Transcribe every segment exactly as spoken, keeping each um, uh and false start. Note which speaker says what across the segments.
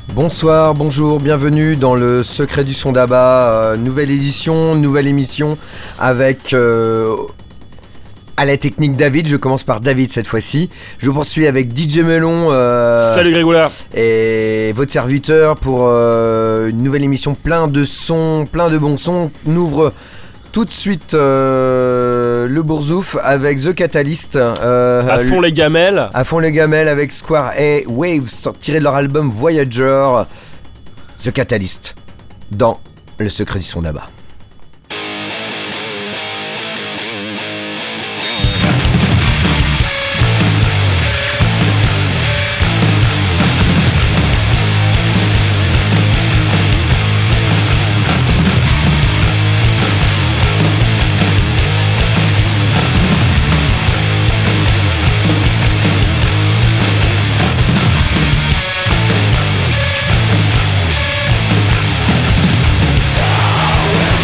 Speaker 1: Bonsoir, bonjour, bienvenue dans le Secret du Son d'Abba, euh, nouvelle édition, nouvelle émission avec euh, à la technique David. Je commence par David cette fois-ci. Je poursuis avec D J Melon. Euh,
Speaker 2: Salut Grégoula.
Speaker 1: Et votre serviteur pour euh, une nouvelle émission plein de sons, plein de bons sons. On ouvre tout de suite euh, le Bourzouf avec The Catalyst. Euh,
Speaker 2: à fond les gamelles.
Speaker 1: À fond les gamelles avec Square A Waves, tiré de leur album Voyager. The Catalyst, dans le Secret du Son d'Abba.
Speaker 3: So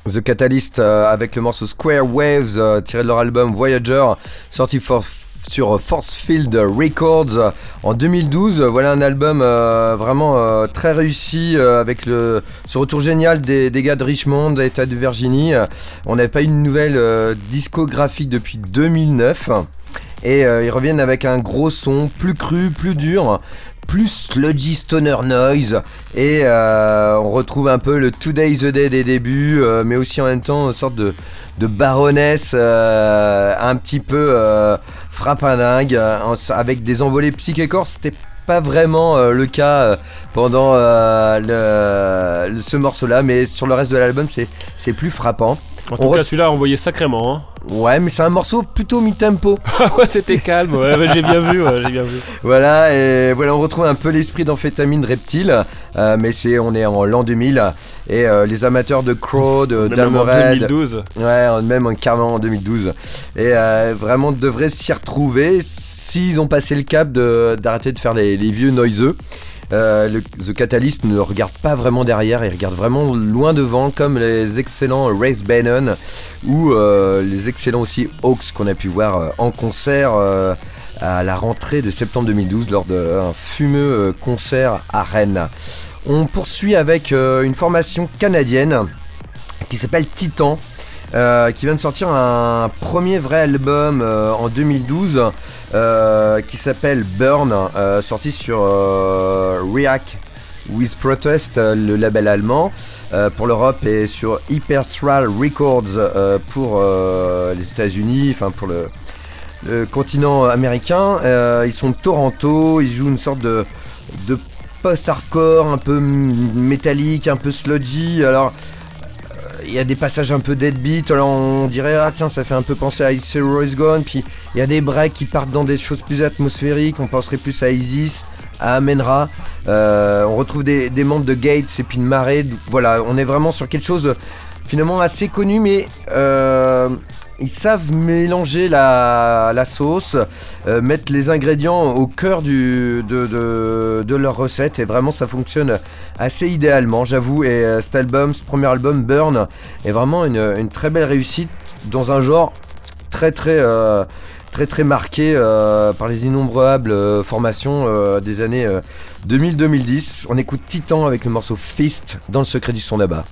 Speaker 1: The Catalyst euh, avec le morceau Square Waves euh, tiré de leur album Voyager, sorti for, sur Force Field Records euh, en deux mille douze. Voilà un album euh, vraiment euh, très réussi euh, avec le, ce retour génial des, des gars de Richmond, État de Virginie. On n'avait pas eu une nouvelle euh, discographique depuis deux mille neuf et euh, ils reviennent avec un gros son plus cru, plus dur, plus sludgy stoner noise, et euh, on retrouve un peu le Today's the Day des débuts, euh, mais aussi en même temps une sorte de, de baronesse euh, un petit peu euh, frappandingue, euh, avec des envolées psychécore. C'était pas vraiment euh, le cas euh, pendant euh, le, ce morceau-là, mais sur le reste de l'album, c'est, c'est plus frappant.
Speaker 2: En tout on cas, re... celui-là a envoyé sacrément. Hein.
Speaker 1: Ouais, mais c'est un morceau plutôt mi-tempo.
Speaker 2: Ouais, c'était calme. Ouais, ouais, j'ai bien vu. Ouais, j'ai bien vu.
Speaker 1: Voilà, et voilà, on retrouve un peu l'esprit d'Amphétamine Reptile, euh, mais c'est, on est en l'an deux mille et euh, les amateurs de Crow, de Damered,
Speaker 2: deux mille douze.
Speaker 1: Ouais, même carrément en deux mille douze. Et euh, vraiment devraient s'y retrouver s'ils ont passé le cap de, d'arrêter de faire les, les vieux noiseux. Euh, le, The Catalyst ne regarde pas vraiment derrière, il regarde vraiment loin devant, comme les excellents Race Bannon ou euh, les excellents aussi Hawks qu'on a pu voir euh, en concert euh, à la rentrée de septembre deux mille douze lors d'un fumeux euh, concert à Rennes. On poursuit avec euh, une formation canadienne qui s'appelle Titan. Euh, qui vient de sortir un premier vrai album euh, en deux mille douze euh, qui s'appelle Burn, euh, sorti sur euh, React with Protest, euh, le label allemand euh, pour l'Europe, et sur Hyperstral Records euh, pour euh, les États-Unis, enfin pour le, le continent américain. Euh, ils sont de Toronto, ils jouent une sorte de, de post-hardcore un peu métallique, un peu sludgy. Alors il y a des passages un peu deadbeat, alors on dirait ah tiens ça fait un peu penser à It's Always Gone, puis il y a des breaks qui partent dans des choses plus atmosphériques, on penserait plus à Isis, à Amenra, euh, on retrouve des, des membres de Gates et puis de Marée, voilà, on est vraiment sur quelque chose finalement assez connu, mais euh, ils savent mélanger la, la sauce, euh, mettre les ingrédients au cœur du, de, de, de leur recette, et vraiment ça fonctionne assez idéalement, j'avoue. Et euh, cet album, ce premier album Burn, est vraiment une, une très belle réussite dans un genre très très euh, très très marqué euh, par les innombrables euh, formations euh, des années euh, deux mille à deux mille dix. On écoute Titan avec le morceau Fist dans le secret du son d'abat.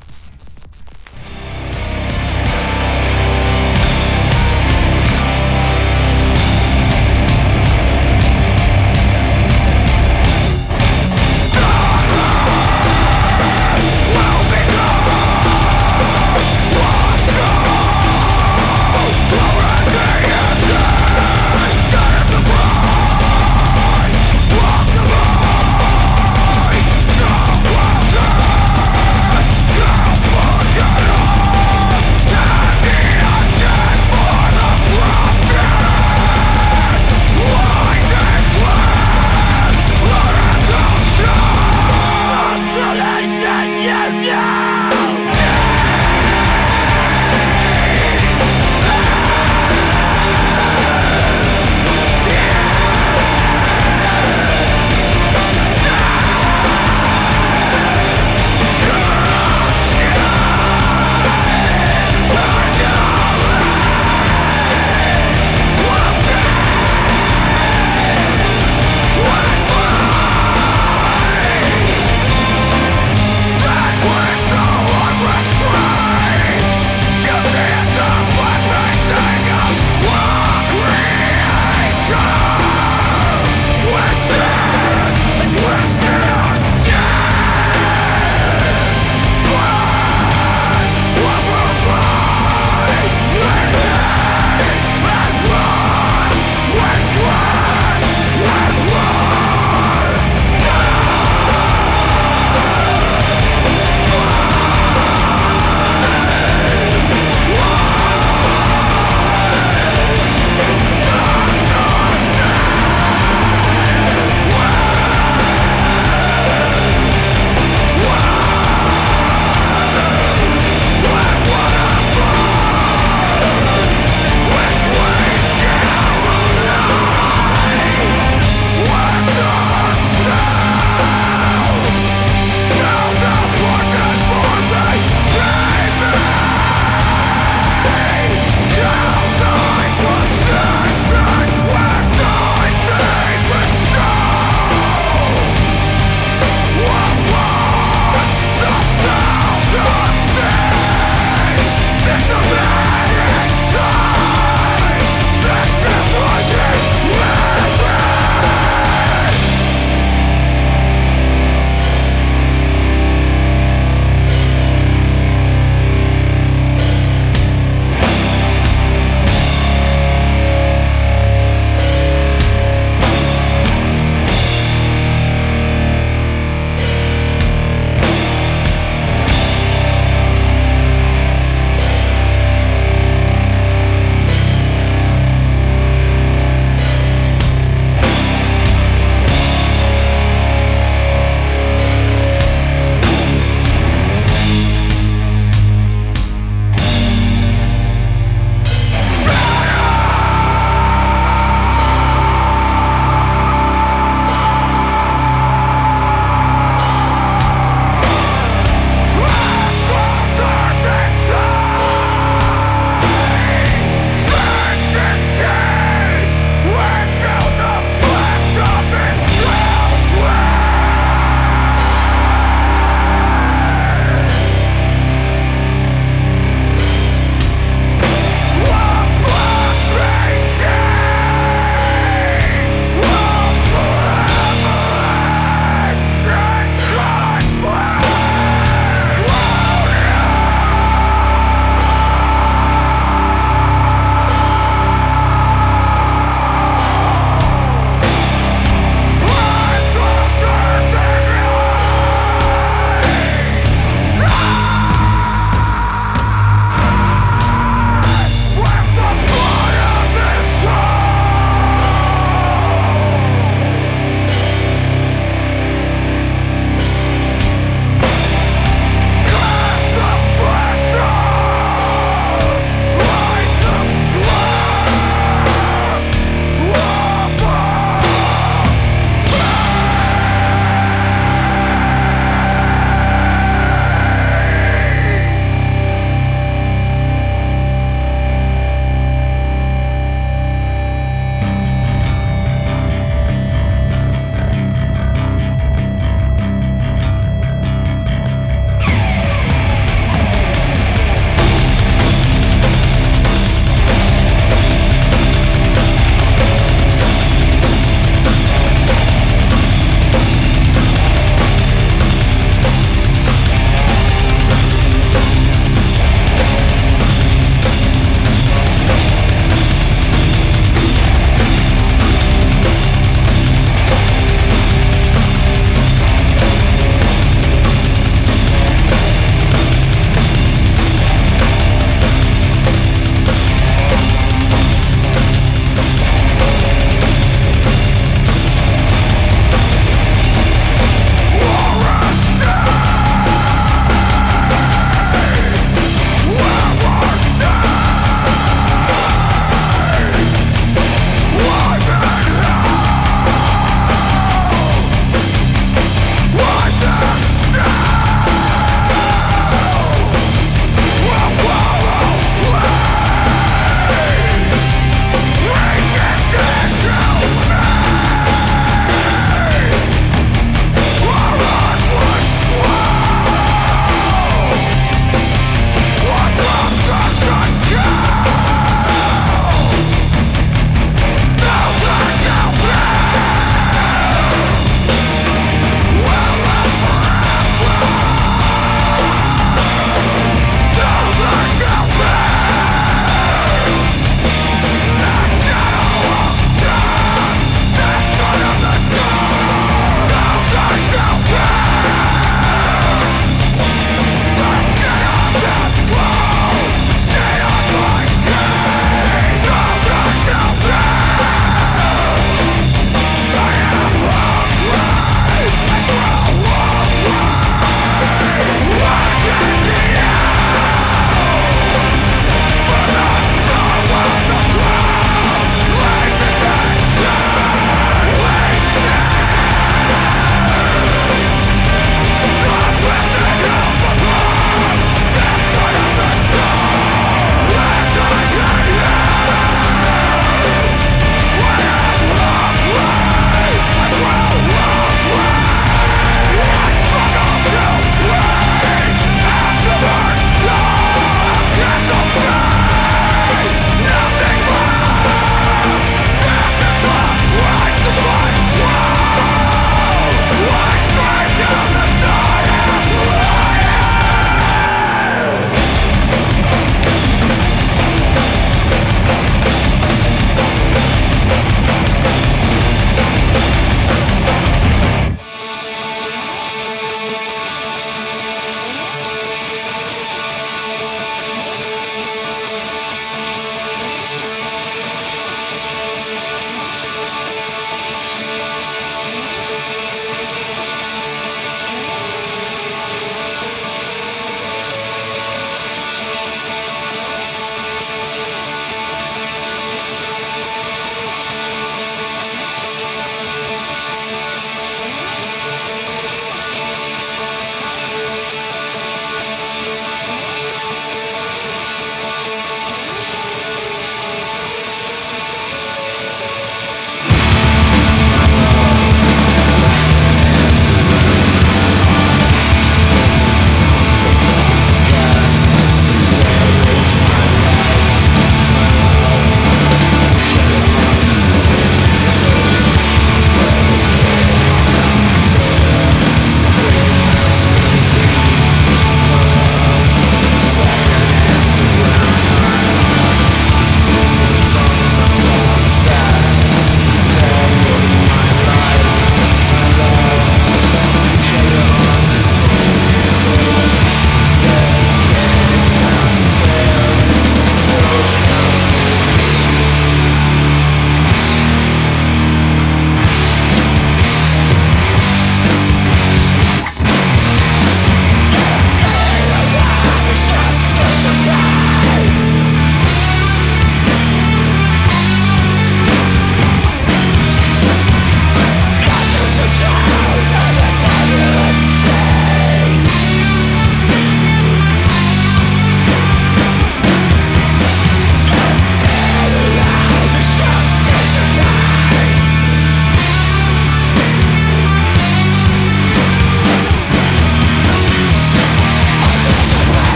Speaker 3: Down!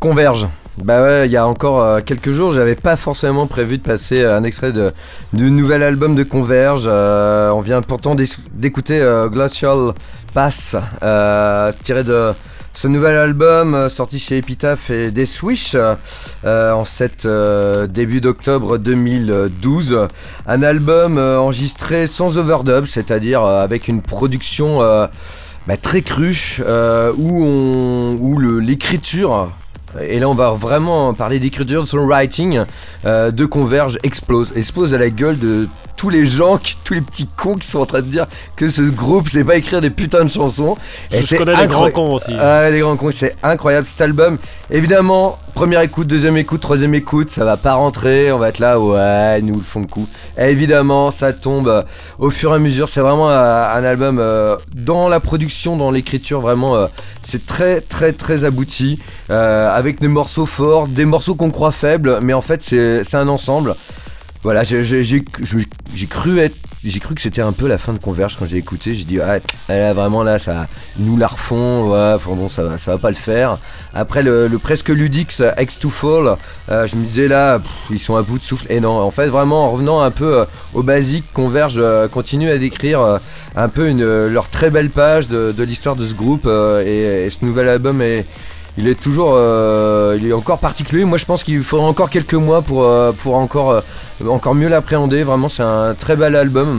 Speaker 1: Converge. Bah ouais, il y a encore euh, quelques jours, j'avais pas forcément prévu de passer euh, un extrait de, du nouvel album de Converge. Euh, on vient pourtant d'é- d'écouter euh, Glacial Pass, euh, tiré de ce nouvel album euh, sorti chez Epitaph et Death Wish euh, en cette euh, début d'octobre deux mille douze. Un album euh, enregistré sans overdub, c'est-à-dire euh, avec une production euh, bah, très crue, euh, où, on, où le, l'écriture... Et là on va vraiment parler d'écriture, de songwriting, euh, de Converge explose, explose à la gueule de tous les gens, qui, tous les petits cons qui sont en train de dire que ce groupe sait pas écrire des putains de chansons.
Speaker 2: Et je
Speaker 1: c'est
Speaker 2: connais les grands cons aussi.
Speaker 1: Ah, les grands cons, c'est incroyable cet album. Évidemment, première écoute, deuxième écoute, troisième écoute, ça va pas rentrer, on va être là, ouais, nous le font le coup. Et évidemment, ça tombe euh, au fur et à mesure, c'est vraiment euh, un album euh, dans la production, dans l'écriture, vraiment, euh, c'est très très très abouti, euh, avec des morceaux forts, des morceaux qu'on croit faibles, mais en fait c'est, c'est un ensemble. Voilà, j'ai, j'ai, j'ai, j'ai cru être, j'ai cru que c'était un peu la fin de Converge quand j'ai écouté. J'ai dit ah, là, vraiment là, ça, nous la refont, ouais, enfin bon, ça va, ça va pas le faire. Après le, le presque ludique X to Fall, euh, je me disais là, pff, ils sont à bout de souffle. Et non, en fait, vraiment en revenant un peu euh, au basique, Converge euh, continue à décrire euh, un peu une, euh, leur très belle page de, de l'histoire de ce groupe, euh, et, et ce nouvel album est Il est toujours, euh, il est encore particulier. Moi, je pense qu'il faudra encore quelques mois pour euh, pour encore euh, encore mieux l'appréhender. Vraiment, c'est un très bel album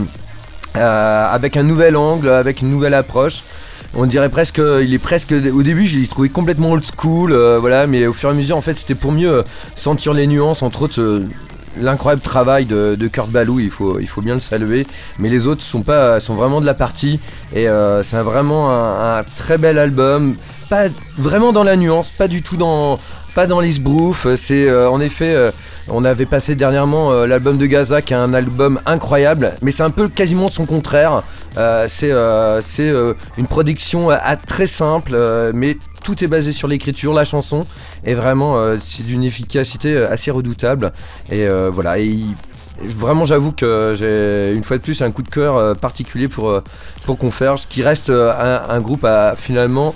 Speaker 1: euh, avec un nouvel angle, avec une nouvelle approche. On dirait presque, il est presque. Au début, je l'ai trouvé complètement old school, euh, voilà. Mais au fur et à mesure, en fait, c'était pour mieux sentir les nuances, entre autres. Euh, L'incroyable travail de, de Kurt Ballou, il faut, il faut bien le saluer. Mais les autres sont, pas, sont vraiment de la partie. Et euh, c'est vraiment un, un très bel album. Pas vraiment dans la nuance, pas du tout dans, pas dans l'esbrouf. C'est euh, en effet, euh, on avait passé dernièrement euh, l'album de Gaza, qui est un album incroyable. Mais c'est un peu quasiment son contraire. Euh, c'est euh, c'est euh, une production euh, très simple, euh, mais tout est basé sur l'écriture, la chanson, et vraiment euh, c'est d'une efficacité assez redoutable. Et euh, voilà, et il, vraiment j'avoue que j'ai une fois de plus un coup de cœur euh, particulier pour, euh, pour Converge, qui reste euh, un, un groupe à finalement,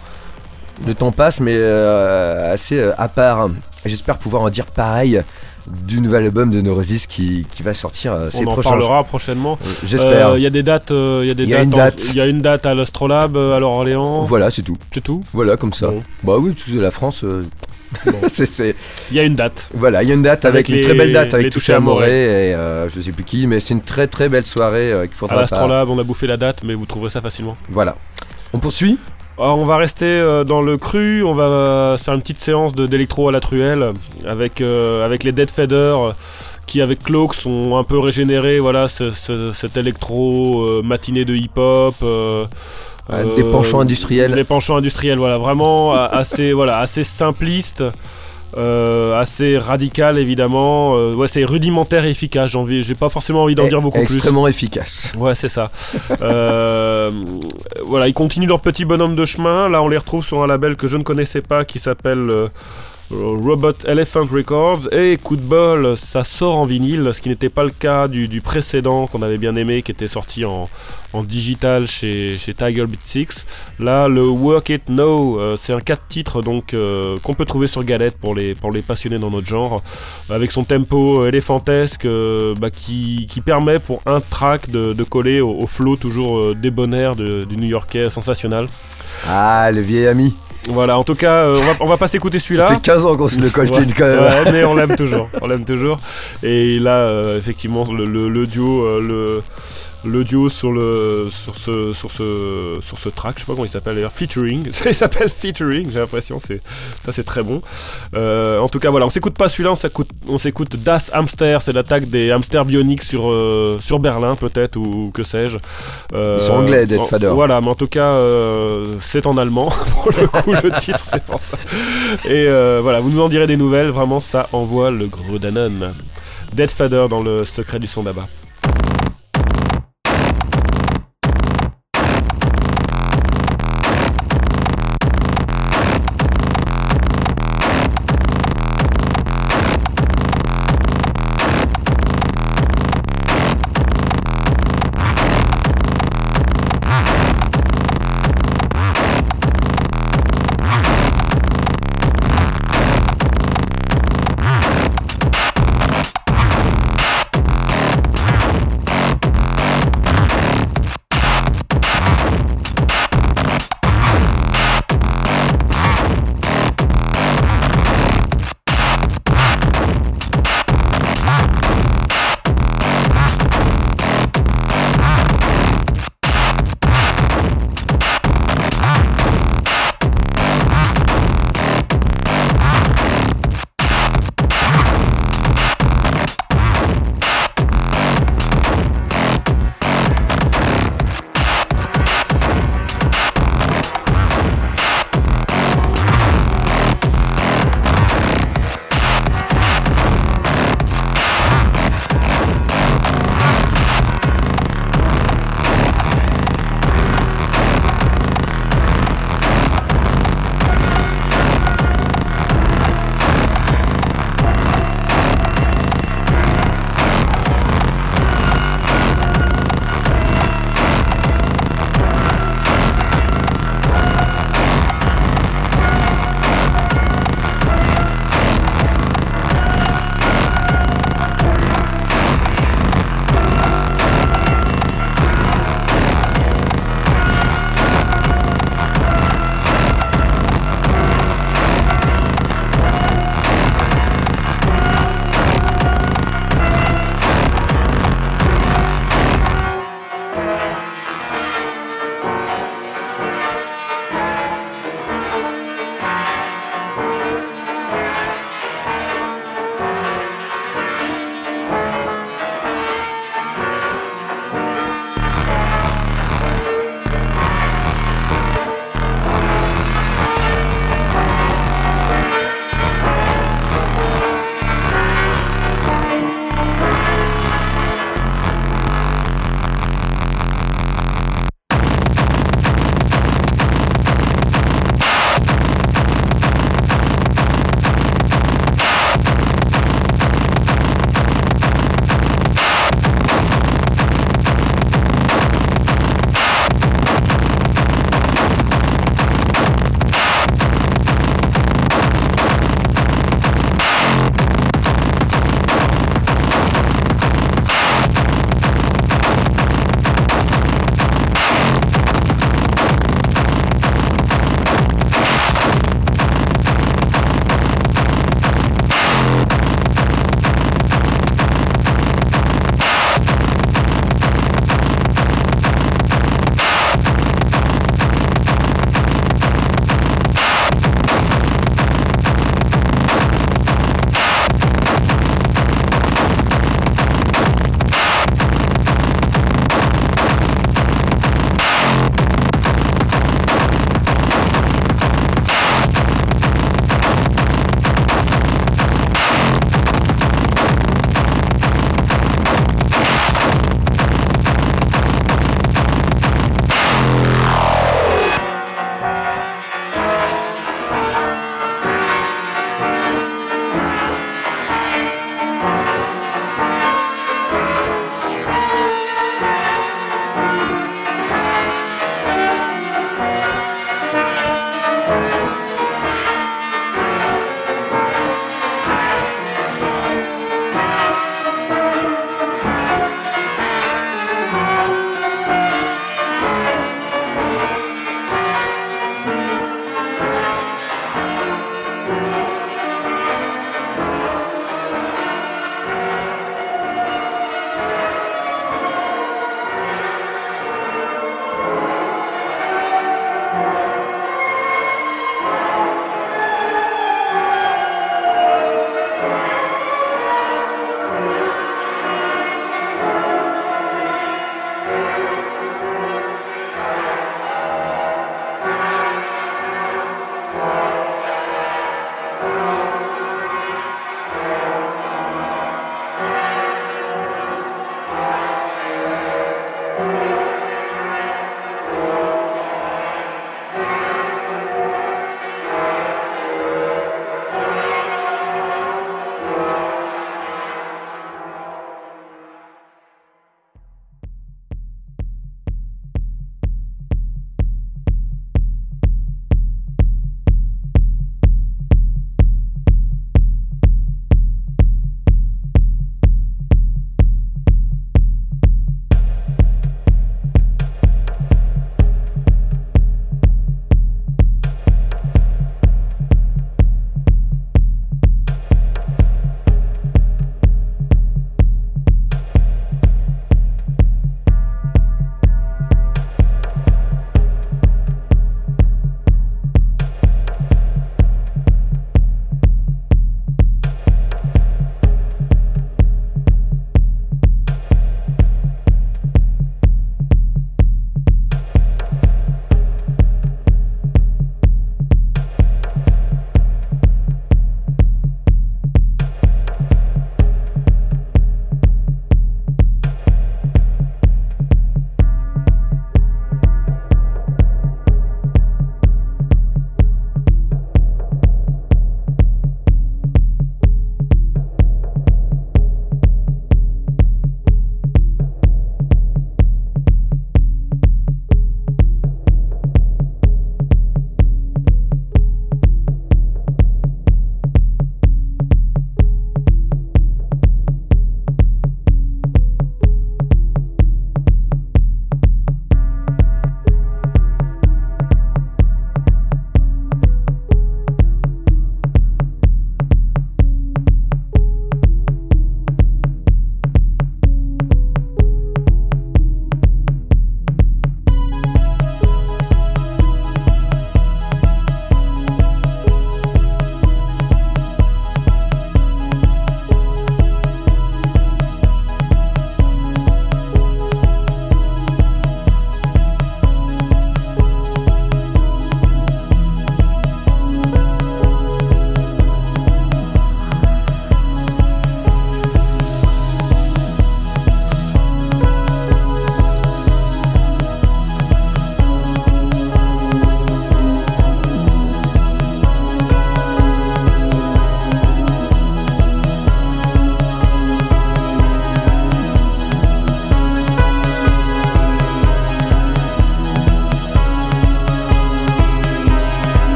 Speaker 1: le temps passe, mais euh, assez euh, à part. J'espère pouvoir en dire pareil du nouvel album de Neurosis qui, qui va sortir euh, ces
Speaker 2: On en
Speaker 1: prochains
Speaker 2: parlera
Speaker 1: jours.
Speaker 2: prochainement.
Speaker 1: Euh, j'espère.
Speaker 2: Il euh, y a des dates, il euh, y a des
Speaker 1: y a
Speaker 2: dates.
Speaker 1: une
Speaker 2: en,
Speaker 1: date.
Speaker 2: Il y a une date à l'Astrolabe, à l'Orléans.
Speaker 1: Voilà, c'est tout.
Speaker 2: C'est tout.
Speaker 1: Voilà, comme ça.
Speaker 2: Bon.
Speaker 1: Bah oui, tout de la France. Euh... Bon. c'est, c'est...
Speaker 2: Il y a une date.
Speaker 1: Voilà, il y a une date avec, avec
Speaker 2: les,
Speaker 1: une très belle date avec
Speaker 2: Touché Amoré
Speaker 1: et euh, je sais plus qui, mais c'est une très très belle soirée euh, qu'il faudra
Speaker 2: à l'Astrolabe. Pas... On a bouffé la date, mais vous trouverez ça facilement.
Speaker 1: Voilà. On poursuit.
Speaker 2: Alors on va rester euh, dans le cru, on va euh, faire une petite séance de, d'électro à la truelle avec, euh, avec les Dead Feather euh, qui avec Cloak sont un peu régénérés, voilà, ce, ce, cet électro euh, matinée de hip-hop. Euh,
Speaker 1: euh, des penchants industriels.
Speaker 2: Des penchants industriels, voilà, vraiment assez, voilà, assez simpliste. Euh, assez radical évidemment, euh, ouais, c'est rudimentaire et efficace. J'ai, envie, j'ai pas forcément envie d'en
Speaker 1: et
Speaker 2: dire beaucoup
Speaker 1: extrêmement
Speaker 2: plus.
Speaker 1: Extrêmement efficace.
Speaker 2: Ouais, c'est ça. euh, voilà, ils continuent leur petit bonhomme de chemin. Là, on les retrouve sur un label que je ne connaissais pas qui s'appelle euh, Robot Elephant Records. Et coup de bol, ça sort en vinyle, ce qui n'était pas le cas du, du précédent qu'on avait bien aimé, qui était sorti en, en digital chez, chez Tiger Beat six. Là, le Work It Now, euh, c'est un quatre titres donc, euh, qu'on peut trouver sur Galette pour les, pour les passionnés dans notre genre, avec son tempo éléphantesque euh, bah, qui, qui permet pour un track de, de coller au, au flow toujours euh, débonnaire de, du New-Yorkais sensationnel.
Speaker 1: Ah, le vieil ami.
Speaker 2: Voilà, en tout cas, euh, on, va, on va pas s'écouter celui-là.
Speaker 1: Ça fait quinze ans qu'on se le coltine
Speaker 2: ouais,
Speaker 1: quand même.
Speaker 2: Ouais, mais on l'aime toujours, on l'aime toujours. Et là, euh, effectivement, le, le, le duo, euh, le, le duo sur le sur ce sur ce sur ce track, je sais pas comment il s'appelle d'ailleurs, featuring. Il s'appelle featuring, j'ai l'impression. C'est ça, c'est très bon. Euh, en tout cas, voilà, on s'écoute pas celui-là, on s'écoute, on s'écoute Das Hamster. C'est l'attaque des hamsters bioniques sur euh, sur Berlin peut-être ou, ou que sais-je.
Speaker 1: Euh, Ils sont anglais, Dead Feather.
Speaker 2: Voilà, mais en tout cas, euh, c'est en allemand pour le coup le titre, c'est pour ça. Et euh, voilà, vous nous en direz des nouvelles. Vraiment, ça envoie le gros Danone. Dead Feather dans le secret du son d'Abba.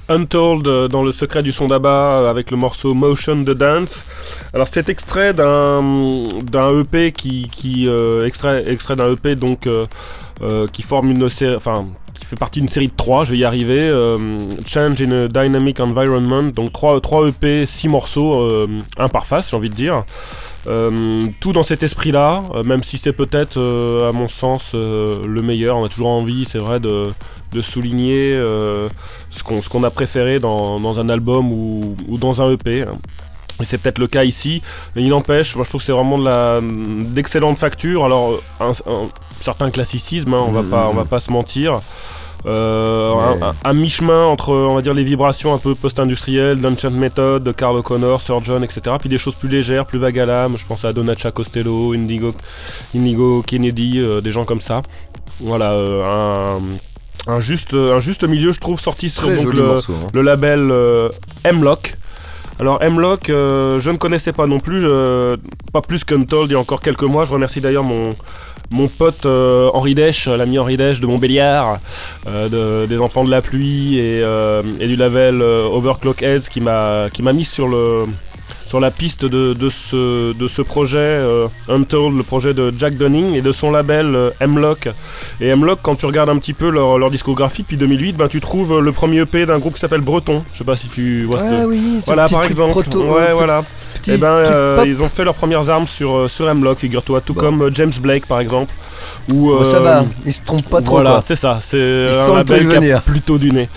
Speaker 2: Untold euh, dans le secret du son d'Abba euh, avec le morceau Motion the Dance. Alors c'est extrait d'un d'un E P qui qui euh, extrait extrait d'un E P donc euh, euh, qui forme une série, enfin qui fait partie d'une série de trois, je vais y arriver. Euh, Change in a Dynamic Environment, donc trois trois E P, six morceaux, euh, un par face, j'ai envie de dire. Euh, tout dans cet esprit-là, euh, même si c'est peut-être, euh, à mon sens, euh, le meilleur. On a toujours envie, c'est vrai, de, de souligner euh, ce qu'on, ce qu'on a préféré dans, dans un album ou, ou dans un E P. Et c'est peut-être le cas ici, mais il n'empêche, moi je trouve que c'est vraiment de la, d'excellente facture. Alors, un, un certain classicisme, hein, on, va pas, on va pas se mentir. Euh, ouais. un, un, un mi-chemin entre, on va dire, les vibrations un peu post-industrielles d'Ancient Method, de Carl O'Connor, Surgeon, et cetera. Puis des choses plus légères, plus vagues à l'âme. Je pense à Donacha Costello, Indigo, Indigo Kennedy, euh, des gens comme ça. Voilà, euh, un, un, juste, un juste milieu, je trouve, sorti sur donc, le, morceau, hein. le label euh, M-Lock. Alors M-Lock, euh, je ne connaissais pas non plus, euh, pas plus qu'Untold il y a encore quelques mois. Je remercie d'ailleurs mon... Mon pote euh, Henri Dèche, l'ami Henri Dèche de Montbéliard, euh, de, des Enfants de la Pluie et, euh, et du label euh, Overclock Heads qui m'a, qui m'a mis sur, le, sur la piste de, de, ce, de ce projet euh, Untold, le projet de Jack Dunning et de son label euh, M-Lock. Et M-Lock, quand tu regardes un petit peu leur, leur discographie depuis deux mille huit, ben, tu trouves le premier E P d'un groupe qui s'appelle Breton. Je sais pas si tu vois
Speaker 1: ah,
Speaker 2: ce...
Speaker 1: oui,
Speaker 2: voilà, par exemple.
Speaker 1: Proto,
Speaker 2: ouais,
Speaker 1: euh,
Speaker 2: voilà.
Speaker 1: Petit,
Speaker 2: et ben, euh, ils ont fait leurs premières armes sur, sur M-Lock, figure-toi, tout bon. Comme euh, James Blake par exemple. Où,
Speaker 1: bon,
Speaker 2: euh,
Speaker 1: ça va, ils se trompent pas trop.
Speaker 2: Voilà,
Speaker 1: quoi.
Speaker 2: c'est ça, c'est
Speaker 1: ils
Speaker 2: un label qui a plutôt du nez.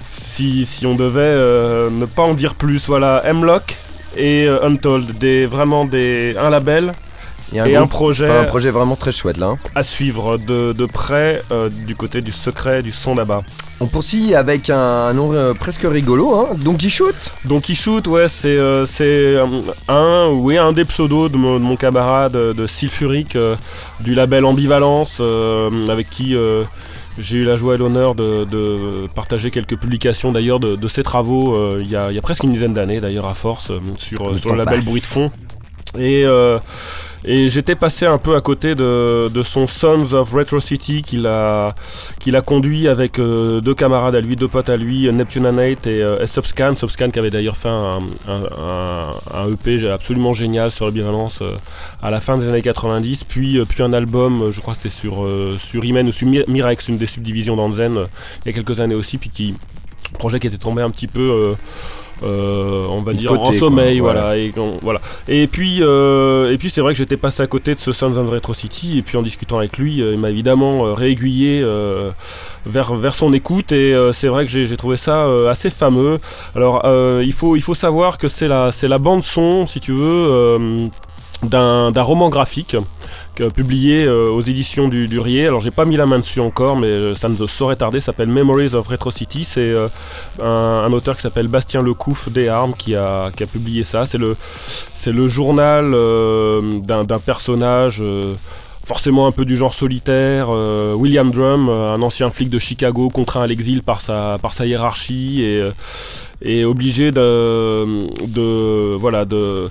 Speaker 2: Si, si on devait euh, ne pas en dire plus, voilà, M-Lock et euh, Untold, des, vraiment des, un label. Et, un, et groupe, un projet
Speaker 1: enfin, un projet vraiment très chouette là.
Speaker 2: À suivre de, de près euh, du côté du secret du son d'Abba.
Speaker 1: On poursuit avec un, un nom euh, presque rigolo, hein, Donkey Shoot.
Speaker 2: Donkey Shoot, ouais, c'est, euh, c'est un, oui, un des pseudos de mon, de mon camarade de Sulfuric, euh, du label Ambivalence, euh, avec qui euh, j'ai eu la joie et l'honneur de, de partager quelques publications d'ailleurs de, de ses travaux euh, il y, y a presque une dizaine d'années d'ailleurs à force, euh, sur, le, sur le label passe. Bruit de fond. Et... Euh, Et j'étais passé un peu à côté de, de son Sons of Retro City qu'il a, qu'il a conduit avec euh, deux camarades à lui, deux potes à lui, Neptunanate et, euh, et Subscan. Subscan qui avait d'ailleurs fait un, un, un, un E P absolument génial sur l'ambivalence euh, à la fin des années quatre-vingt-dix. Puis, euh, puis un album, je crois que c'était sur, euh, sur Imen ou sur Mirex, une des subdivisions d'Anzen, euh, il y a quelques années aussi. Puis qui, projet qui était tombé un petit peu... Euh, Euh, on va dire côté, en sommeil, quoi, voilà. Et, on, voilà. Et puis, euh, et puis c'est vrai que j'étais passé à côté de ce Sons of Retro City, et puis en discutant avec lui, euh, il m'a évidemment euh, réaiguillé euh, vers, vers son écoute, et euh, c'est vrai que j'ai, j'ai trouvé ça euh, assez fameux. Alors, euh, il faut, il faut savoir que c'est la, c'est la bande son, si tu veux, euh, d'un, d'un roman graphique. Publié euh, aux éditions du, du Rier. Alors j'ai pas mis la main dessus encore, mais euh, ça ne saurait tarder. Ça s'appelle Memories of Retro City. C'est euh, un, un auteur qui s'appelle Bastien Lecouf des Armes qui a, qui a publié ça. C'est le, c'est le journal euh, d'un, d'un personnage euh, forcément un peu du genre solitaire, euh, William Drum, un ancien flic de Chicago contraint à l'exil par sa, par sa hiérarchie et, euh, et obligé de, de voilà de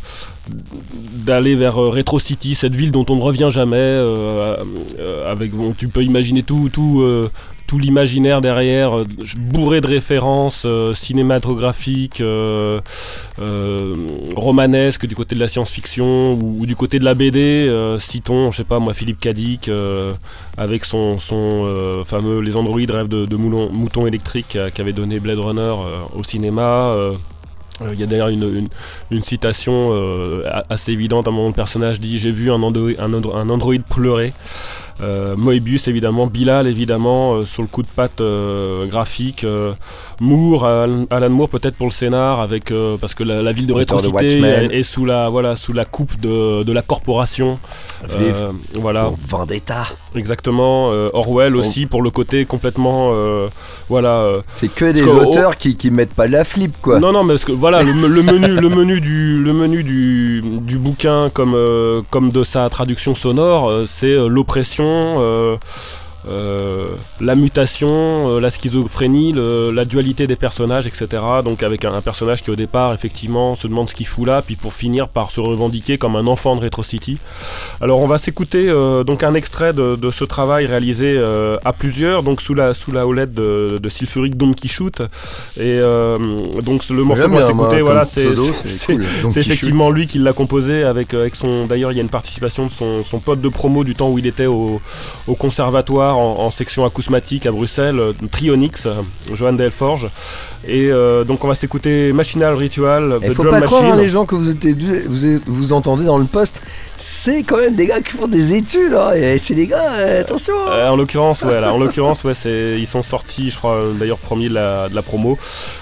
Speaker 2: d'aller vers euh, Retro City, cette ville dont on ne revient jamais, euh, euh, avec bon, tu peux imaginer tout tout euh, tout l'imaginaire derrière, euh, bourré de références euh, cinématographiques, euh, euh, romanesques du côté de la science-fiction ou, ou du côté de la B D. Euh, citons, je sais pas moi, Philippe Cadic euh, avec son son euh, fameux Les Androïdes rêvent de, de moulon, mouton électrique euh, qui avait donné Blade Runner euh, au cinéma. Euh, Il y a d'ailleurs une, une, une citation euh, assez évidente. À un moment, le personnage dit « J'ai vu un, ando- un, andro- un androïde pleurer ». Euh, Moebius évidemment, Bilal évidemment, euh, sur le coup de patte euh, graphique, euh, Moore, Alan, Alan Moore peut-être pour le scénar, avec, euh, parce que la, la ville de Retro City est, est sous la, voilà, sous la coupe de, de la corporation.
Speaker 1: Euh, voilà.
Speaker 2: Vendetta. Exactement, euh, Orwell aussi, pour le côté complètement... Euh, voilà, euh,
Speaker 1: c'est que des auteurs oh, qui, qui mettent pas la flip quoi.
Speaker 2: Non, non, mais parce que voilà, le, le menu, le menu, du, le menu du, du bouquin, comme, euh, comme de sa traduction sonore, euh, c'est euh, l'oppression. Euh, euh, la mutation, euh, la schizophrénie, le, la dualité des personnages, et cetera. Donc avec un, un personnage qui au départ effectivement se demande ce qu'il fout là, puis pour finir par se revendiquer comme un enfant de Retro City. Alors on va s'écouter euh, donc un extrait de, de ce travail réalisé euh, à plusieurs, donc sous la, sous la houlette de, de Sulfuric Donkey Shoot. Et euh, donc le morceau qu'on va s'écouter, voilà, c'est, pseudo, c'est, c'est, cool. c'est effectivement Shoot. Lui qui l'a composé avec, avec son. D'ailleurs il y a une participation de son, son pote de promo du temps où il était au, au conservatoire en, en section acousmatique à Bruxelles, Trionyx, Johan Delforge. Et euh, donc on va s'écouter Machinal Ritual de
Speaker 1: John
Speaker 2: Machine.
Speaker 1: Faut pas croire hein, les gens que vous, êtes, vous, vous entendez dans le post, c'est quand même des gars qui font des études hein, et c'est des gars, euh, attention hein.
Speaker 2: euh, En l'occurrence, ouais, là, en l'occurrence ouais, c'est, ils sont sortis, je crois d'ailleurs premier de la, de la promo.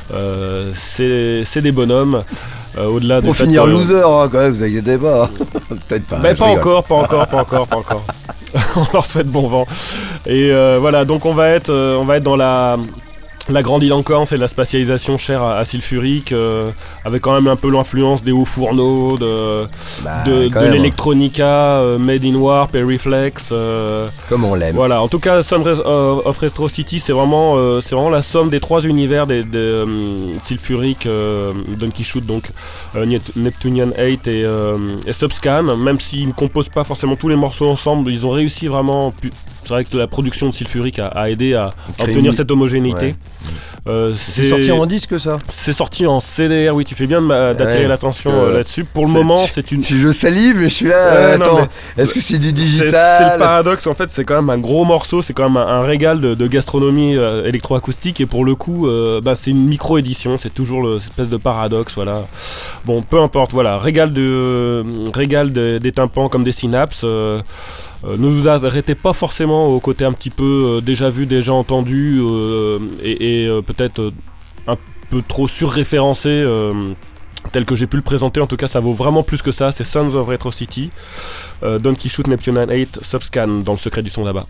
Speaker 2: Euh, c'est, c'est des bonhommes. Euh, au-delà
Speaker 1: Pour finir fait, loser hein, quand même, vous inquiétez pas. Peut-être pas.
Speaker 2: Ben, pas encore, pas encore, pas encore, pas encore. On leur souhaite bon vent. Et euh, voilà, donc on va être, euh, on va être dans la... La grande île encore, c'est de la spatialisation chère à, à Sulfuric, euh, avec quand même un peu l'influence des hauts fourneaux, de,
Speaker 1: bah,
Speaker 2: de, de l'Electronica, euh, Made in Warp et Reflex. Euh,
Speaker 1: Comme on l'aime.
Speaker 2: Voilà, en tout cas, Son of Retro City, c'est vraiment, euh, c'est vraiment la somme des trois univers des, des um, Sulfuric, euh, Donkey Shoot, donc euh, Neptunian huit et, euh, et Subscan. Même s'ils ne composent pas forcément tous les morceaux ensemble, ils ont réussi vraiment. Pu- C'est vrai que la production de Sulfuric a, a aidé à, à obtenir cette homogénéité.
Speaker 1: Ouais.
Speaker 2: Euh,
Speaker 1: c'est, c'est sorti en disque ça.
Speaker 2: C'est sorti en C D R, oui, tu fais bien de ma, d'attirer ouais, l'attention euh, là-dessus. Pour le
Speaker 1: c'est,
Speaker 2: moment,
Speaker 1: tu,
Speaker 2: c'est une.
Speaker 1: Je salive, mais je suis là. Euh, non, attends, mais, est-ce que c'est du digital?
Speaker 2: c'est, c'est le paradoxe, en fait, c'est quand même un gros morceau, c'est quand même un, un régal de, de gastronomie euh, électroacoustique, et pour le coup, euh, bah, c'est une micro-édition, c'est toujours le, cette espèce de paradoxe, voilà. Bon, peu importe, voilà, régal, de, euh, régal de, des tympans comme des synapses. Euh, Euh, ne vous arrêtez pas forcément au côté un petit peu euh, déjà vu, déjà entendu euh, et, et euh, peut-être euh, un peu trop surréférencé euh, tel que j'ai pu le présenter. En tout cas, ça vaut vraiment plus que ça. C'est Sons of Retro City, euh, Donkey Shoot Neptunian huit, Subscan dans le secret du son là-bas.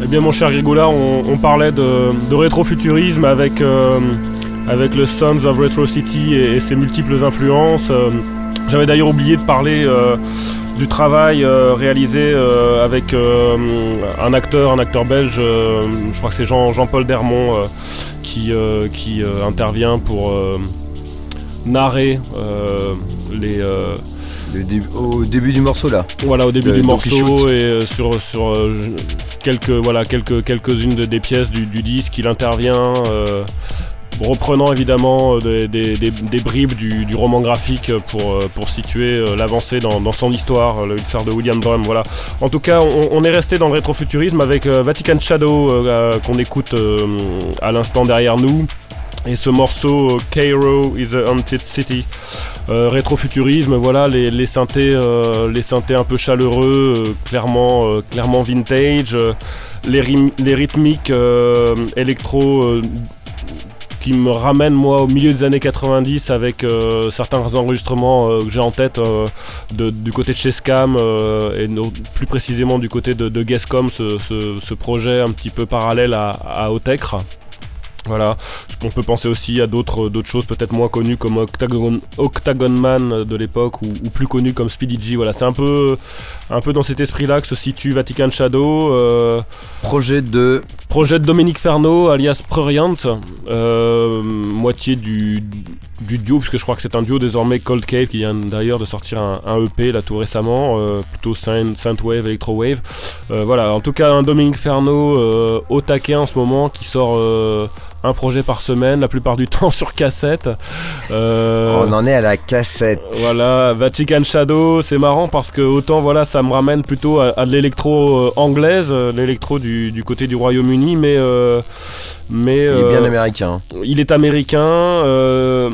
Speaker 2: Eh bien mon cher Grigoula, on, on parlait de, de rétrofuturisme avec, euh, avec le Sons of Retro City et, et ses multiples influences. Euh, j'avais d'ailleurs oublié de parler euh, du travail euh, réalisé euh, avec euh, un acteur, un acteur belge, euh, je crois que c'est Jean, Jean-Paul Dermont, euh, qui, euh, qui euh, intervient pour euh, narrer euh, les... Euh,
Speaker 1: Le dé- au début du morceau là.
Speaker 2: Voilà, au début
Speaker 1: Le-
Speaker 2: du
Speaker 1: donc il
Speaker 2: morceau
Speaker 1: shoot.
Speaker 2: et euh, sur, sur euh, quelques, voilà, quelques, quelques-unes de- des pièces du, du disque, il intervient, euh, reprenant évidemment euh, des, des, des, des bribes du, du roman graphique pour, euh, pour situer euh, l'avancée dans, dans son histoire, euh, l'histoire de William Drum. Voilà. En tout cas, on, on est resté dans le rétrofuturisme avec euh, Vatican Shadow euh, euh, qu'on écoute euh, à l'instant derrière nous. Et ce morceau euh, Cairo is a Haunted City, euh, rétrofuturisme, voilà, les, les synthés, euh, les synthés un peu chaleureux, euh, clairement, euh, clairement vintage, euh, les, rim- les rythmiques euh, électro euh, qui me ramènent moi au milieu des années quatre-vingt-dix avec euh, certains enregistrements euh, que j'ai en tête euh, de, du côté de chez Scam euh, et no, plus précisément du côté de, de Guesscom, ce, ce, ce projet un petit peu parallèle à, à Otecre. Voilà, on peut penser aussi à d'autres, d'autres choses peut-être moins connues comme Octagon, Octagon Man de l'époque ou, ou plus connues comme Speedy G. Voilà, c'est un peu, un peu dans cet esprit-là que se situe Vatican Shadow. Euh,
Speaker 1: Projet de...
Speaker 2: projet de Dominique Ferno alias Prurient, euh, moitié du, du duo, puisque je crois que c'est un duo désormais Cold Cave qui vient d'ailleurs de sortir un, un E P là tout récemment, euh, plutôt Synth, Synthwave, Electrowave. Euh, voilà, en tout cas un Dominique Ferno euh, au taquet en ce moment qui sort... Euh, un projet par semaine, la plupart du temps sur cassette. Euh,
Speaker 1: On en est à la cassette.
Speaker 2: Voilà, Vatican Shadow, c'est marrant parce que autant voilà, ça me ramène plutôt à, à de l'électro euh, anglaise, euh, l'électro du, du côté du Royaume-Uni, mais... Euh, mais
Speaker 1: Il est
Speaker 2: euh,
Speaker 1: bien américain.
Speaker 2: Il est américain, euh,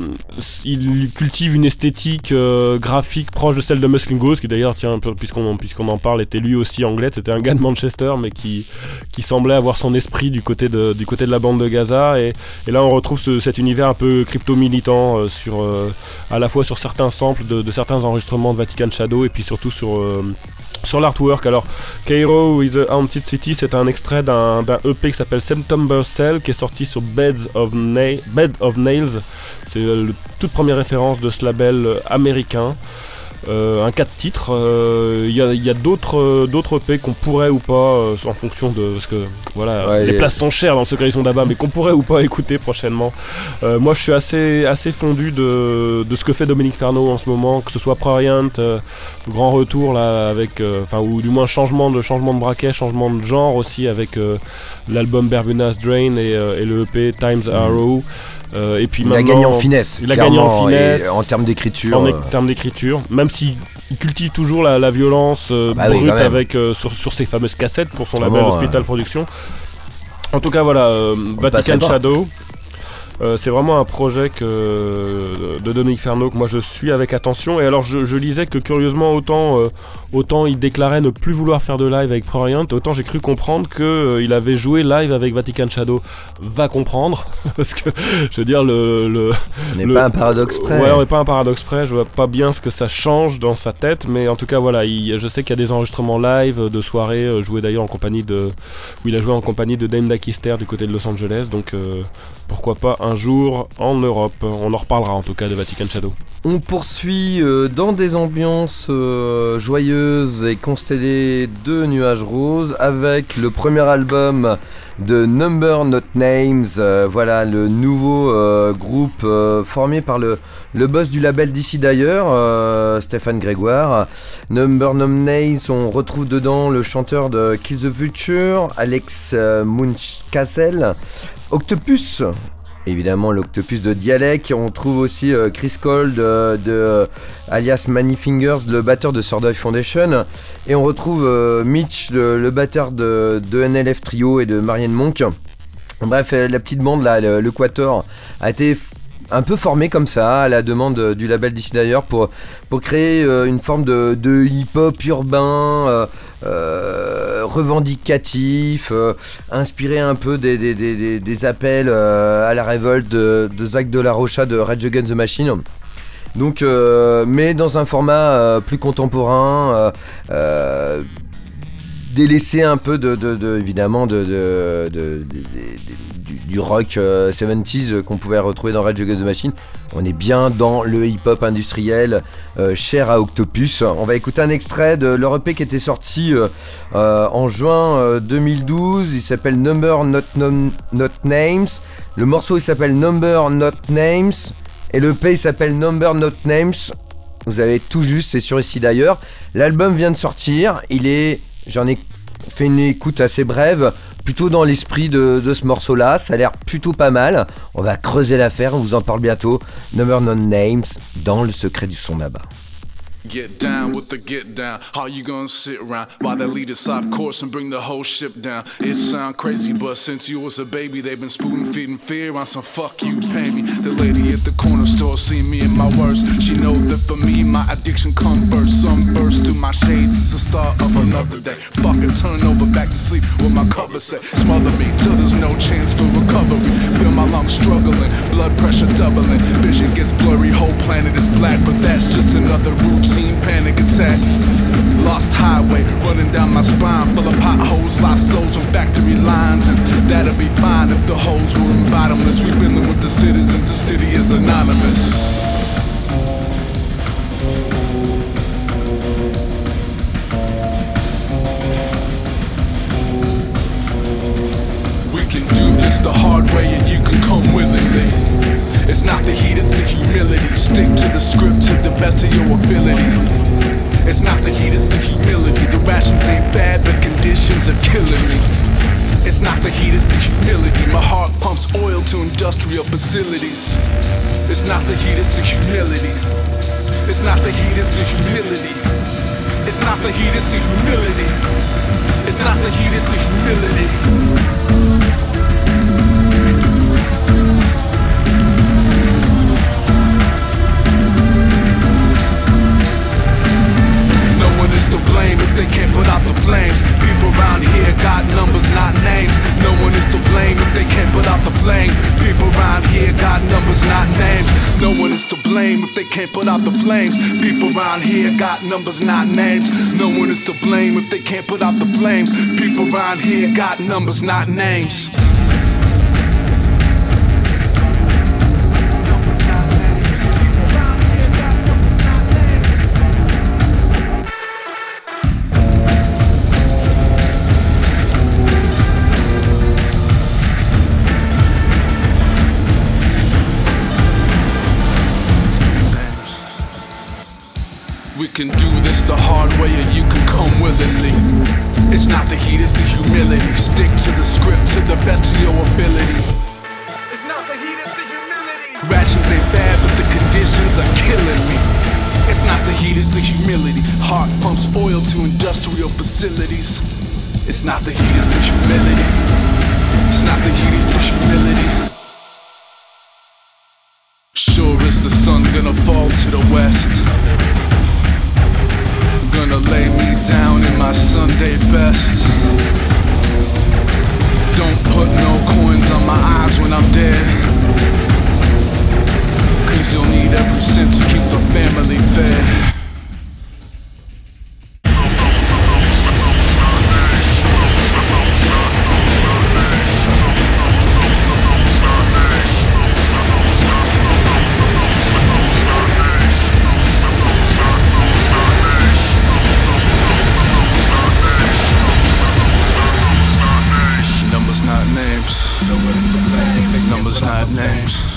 Speaker 2: il cultive une esthétique euh, graphique proche de celle de Muslingos, qui d'ailleurs, tiens, puisqu'on, puisqu'on en parle, était lui aussi anglais, c'était un gars de Manchester, mais qui, qui semblait avoir son esprit du côté de, du côté de la bande de Gaza, et, et là on retrouve ce, cet univers un peu crypto-militant, euh, sur, euh, à la fois sur certains samples de, de certains enregistrements de Vatican Shadow, et puis surtout sur... Euh, Sur l'artwork, alors Cairo is a Haunted City, c'est un extrait d'un, d'un E P qui s'appelle September Cell qui est sorti sur Beds of, Na- Bed of Nails. C'est la toute première référence de ce label américain. Euh, un quatre titres, il euh, y, y a d'autres, euh, d'autres E P qu'on pourrait ou pas, euh, en fonction de... Parce que voilà,
Speaker 1: ouais,
Speaker 2: les
Speaker 1: et...
Speaker 2: places sont chères dans le Secret du Son d'Abba, mais qu'on pourrait ou pas écouter prochainement. Euh, moi je suis assez, assez fondu de, de ce que fait Dominique Ferno en ce moment, que ce soit Prurient, euh, grand retour là, avec... Enfin, euh, ou du moins changement de, changement de braquet, changement de genre aussi avec euh, l'album Bermuda's Drain et, euh, et le E P Times Arrow. Euh, et puis
Speaker 1: il
Speaker 2: maintenant,
Speaker 1: a gagné en finesse.
Speaker 2: Il a gagné en finesse.
Speaker 1: En termes d'écriture.
Speaker 2: En
Speaker 1: euh...
Speaker 2: termes d'écriture. Même s'il il cultive toujours la, la violence euh,
Speaker 1: bah
Speaker 2: brute
Speaker 1: oui,
Speaker 2: avec, euh, sur, sur ses fameuses cassettes pour son
Speaker 1: Vraiment,
Speaker 2: label Hospital
Speaker 1: euh...
Speaker 2: Productions. En tout cas, voilà, euh, Vatican Shadow. Euh, c'est vraiment un projet que, de Dominique Ferno que moi je suis avec attention. Et alors je, je lisais que curieusement autant, euh, autant il déclarait ne plus vouloir faire de live avec Prurient, autant j'ai cru comprendre qu'il euh, avait joué live avec Vatican Shadow. Va comprendre, parce que je veux dire le... le
Speaker 1: on n'est
Speaker 2: le,
Speaker 1: pas un paradoxe près.
Speaker 2: Ouais, on n'est pas un paradoxe près, je vois pas bien ce que ça change dans sa tête, mais en tout cas voilà, il, je sais qu'il y a des enregistrements live de soirées, euh, joués d'ailleurs en compagnie de... où il a joué en compagnie de Dame Dakister du côté de Los Angeles, donc euh, pourquoi pas un jour en Europe. On en reparlera en tout cas de Vatican Shadow.
Speaker 1: On poursuit euh, dans des ambiances euh, joyeuses et constellées de nuages roses avec le premier album de Number Not Names. Euh, voilà le nouveau euh, groupe euh, formé par le, le boss du label d'ici d'ailleurs, euh, Stéphane Grégoire. Number Not Names, on retrouve dedans le chanteur de Kill the Future, Alex euh, Munchkassel, Octopus. Évidemment l'Octopus de Dialect, on trouve aussi euh, Chris Cole de, de euh, alias Manny Fingers, le batteur de Third Eye Foundation, et on retrouve euh, Mitch, le, le batteur de, de N L F Trio et de Marianne Monk. Bref, euh, la petite bande là, le, le Quator, a été f- un peu formé comme ça à la demande du label d'ici d'ailleurs pour, pour créer euh, une forme de, de hip-hop urbain euh, euh, revendicatif, euh, inspiré un peu des, des, des, des, des appels euh, à la révolte de, de Zach de la Rocha de Rage Against the Machine. Donc, euh, mais dans un format euh, plus contemporain, euh, euh, délaissé un peu de, de, de évidemment de, de, de, de, de, du, du rock euh, soixante-dix qu'on pouvait retrouver dans Rage Against the Machine. On est bien dans le hip-hop industriel euh, cher à Octopus. On va écouter un extrait de leur E P qui était sorti euh, euh, en juin euh, deux mille douze. Il s'appelle Number Not, Nom- Not Names. Le morceau il s'appelle Number Not Names et le E P il s'appelle Number Not Names. Vous avez tout juste, c'est sur ici d'ailleurs. L'album vient de sortir. Il est, j'en ai fait une écoute assez brève, plutôt dans l'esprit de, de ce morceau-là. Ça a l'air plutôt pas mal. On va creuser l'affaire, on vous en parle bientôt. Number No Names dans le secret du son là-bas.
Speaker 3: Get down with the get down. How you gonna sit around while they lead us off course and bring the whole ship down? It sound crazy, but since you was a baby, they've been spoon feeding fear on some fuck you, pay me. The lady at the corner store see me in my worst. She know that for me, my addiction come first. Some burst through my shades, it's the start of another day. Fucking turn over back to sleep with my cover set. Smother me till there's no chance for recovery. Feel my lungs struggling, blood pressure doubling. Vision gets blurry, whole planet is black, but that's just another routine panic attack. Lost highway running down my spine, full of potholes, lost souls and factory lines. And that'll be fine if the holes were in bottomless. We've been with the citizens, the city is anonymous. We can do this the hard way and you can come willingly. It's not the heat, it's the humility. Stick to the script to the best of your ability. It's not the heat, it's the humility. The rations ain't bad, the conditions are killing me. It's not the heat, it's the humility. My heart pumps oil to industrial facilities. It's not the heat, it's the humility. It's not the heat, it's the humility. It's not the heat, it's the humility. It's not the heat, it's the humility. To blame if they can't put out the flames. People around here got numbers, not names. No one is to blame if they can't put out the flame. People around here got numbers, not names. No one is to blame if they can't put out the flames. People around here got numbers, not names. No one is to blame if they can't put out the flames. People around here got numbers, not names. We can do this the hard way or you can come willingly. It's not the heat, it's the humility. Stick to the script to the best of your ability. It's not the heat, it's the humility. Rations ain't bad, but the conditions are killing me. It's not the heat, it's the humility. Heart pumps oil to industrial facilities. It's not the heat, it's the humility. It's not the heat, it's the humility. Sure is the sun gonna fall to the west. Gonna lay me down in my Sunday best. Don't put no coins on my eyes when I'm dead, cause you'll need every cent to keep the family fed. Numbers, not names.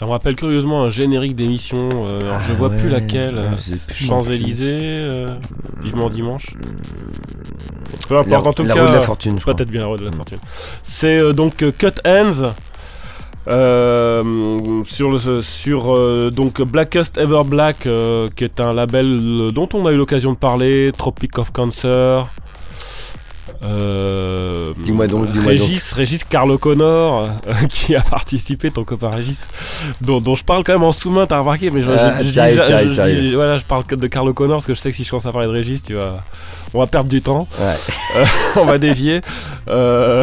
Speaker 2: On rappelle curieusement un générique d'émission, euh, alors je vois
Speaker 1: ouais,
Speaker 2: plus laquelle,
Speaker 1: ouais,
Speaker 2: euh, Champs-Élysées, euh, Vivement Dimanche. Peu importe,
Speaker 1: La,
Speaker 2: en tout
Speaker 1: la
Speaker 2: cas,
Speaker 1: roue de la fortune, je crois.
Speaker 2: peut-être bien la roue de la fortune. C'est euh, donc euh, Cut Hands. Euh, sur le sur euh, donc Blackest Ever Black, euh, qui est un label euh, dont on a eu l'occasion de parler, Tropic of Cancer. Euh,
Speaker 1: dis-moi donc, dis-moi
Speaker 2: Régis,
Speaker 1: donc.
Speaker 2: Régis Carl O'Connor, euh, qui a participé, ton copain Régis, dont, dont je parle quand même en sous-main, t'as remarqué, mais je,
Speaker 1: Ah,
Speaker 2: je, je,
Speaker 1: t'arrives,
Speaker 2: je, je,
Speaker 1: t'arrives,
Speaker 2: je,
Speaker 1: t'arrives.
Speaker 2: je- voilà, je parle que de Carl O'Connor parce que je sais que si je commence à parler de Régis, tu vas, on va perdre du temps.
Speaker 1: Ouais.
Speaker 2: Euh, on va dévier. Euh,